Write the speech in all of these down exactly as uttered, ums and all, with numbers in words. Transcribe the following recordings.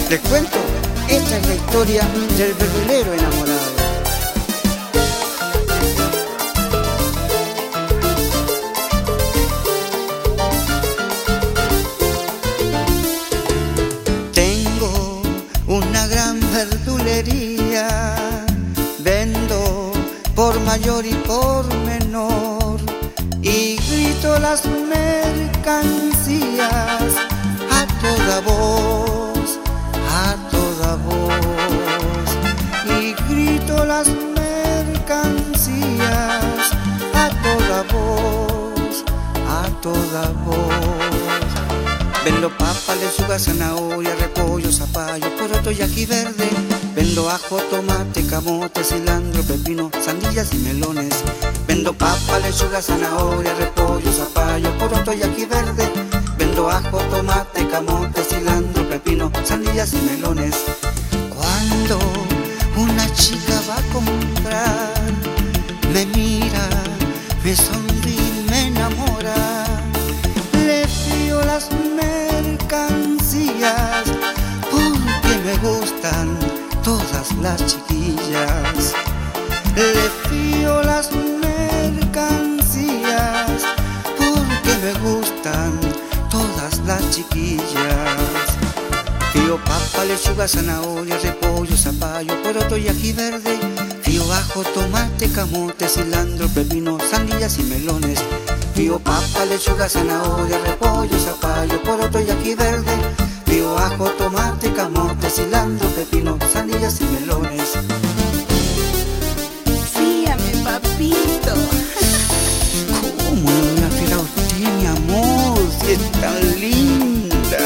Les cuento, esta es la historia del verdulero enamorado. Tengo una gran verdulería, vendo por mayor y por menor, y grito las mercancías a toda voz, a toda voz, y grito las mercancías a toda voz, a toda voz. Vendo papa, lechuga, zanahoria, repollo, zapallo, poroto y ají verde. Vendo ajo, tomate, camote, cilantro, pepino, sandillas y melones. Vendo papa, lechuga, zanahoria, repollo, zapallo, poroto y ají verde. Vendo ajo, tomate, camote, cilantro, pepino, sandillas y melones. Cuando una chica va a comprar, me mira, me sonríe y me enamora. Le fío las mercancías porque me gustan todas las chiquillas. Le fío las mercancías porque me gustan todas las chiquillas. Fío papa, lechuga, zanahoria, repollo, zapallo, poroto y ají verde. Fío ajo, tomate, camote, cilantro, pepino, sandillas y melones. Fío papa, lechuga, zanahoria, repollo, zapallo, poroto y ají verde. Fío ajo, tomate, camote, cilantro, pepino, sandillas y melones. Fíame, papito. ¿Cómo no me fiel a usted, mi amor? Si es tan linda.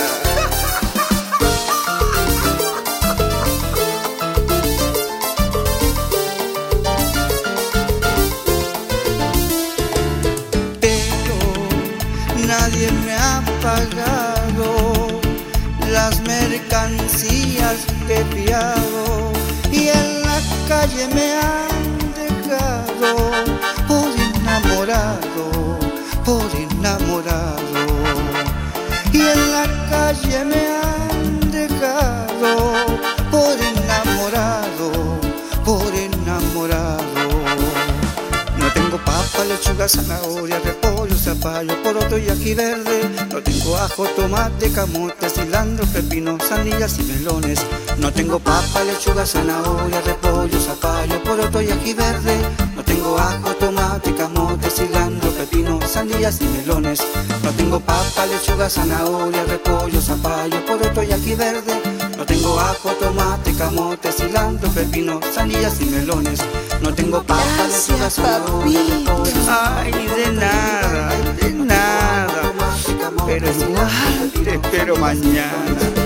Pero nadie me ha pagado las mercancías que he fiado, y en la calle me han dejado por enamorado, por enamorado. Y en la calle me han dejado por enamorado, por enamorado. No tengo papa, lechuga, zanahoria, repollo, zapallo, poroto y ají verde. No tengo ajo, tomate, camote, cilantro, pepino, sandillas y melones. No tengo papa, lechuga, zanahoria, repollo, zapallo, poroto y ají verde. No tengo ajo, tomate, camote, cilantro, pepino, sandillas y melones. No tengo papa, lechuga, zanahoria, repollo, zapallo, poroto y ají verde. No tengo ajo, tomate, camote, cilantro, pepino, sandillas y melones. No tengo papa, lechuga, zanahoria, repollo. Ay, de nada, de nada. Pero igual te espero mañana.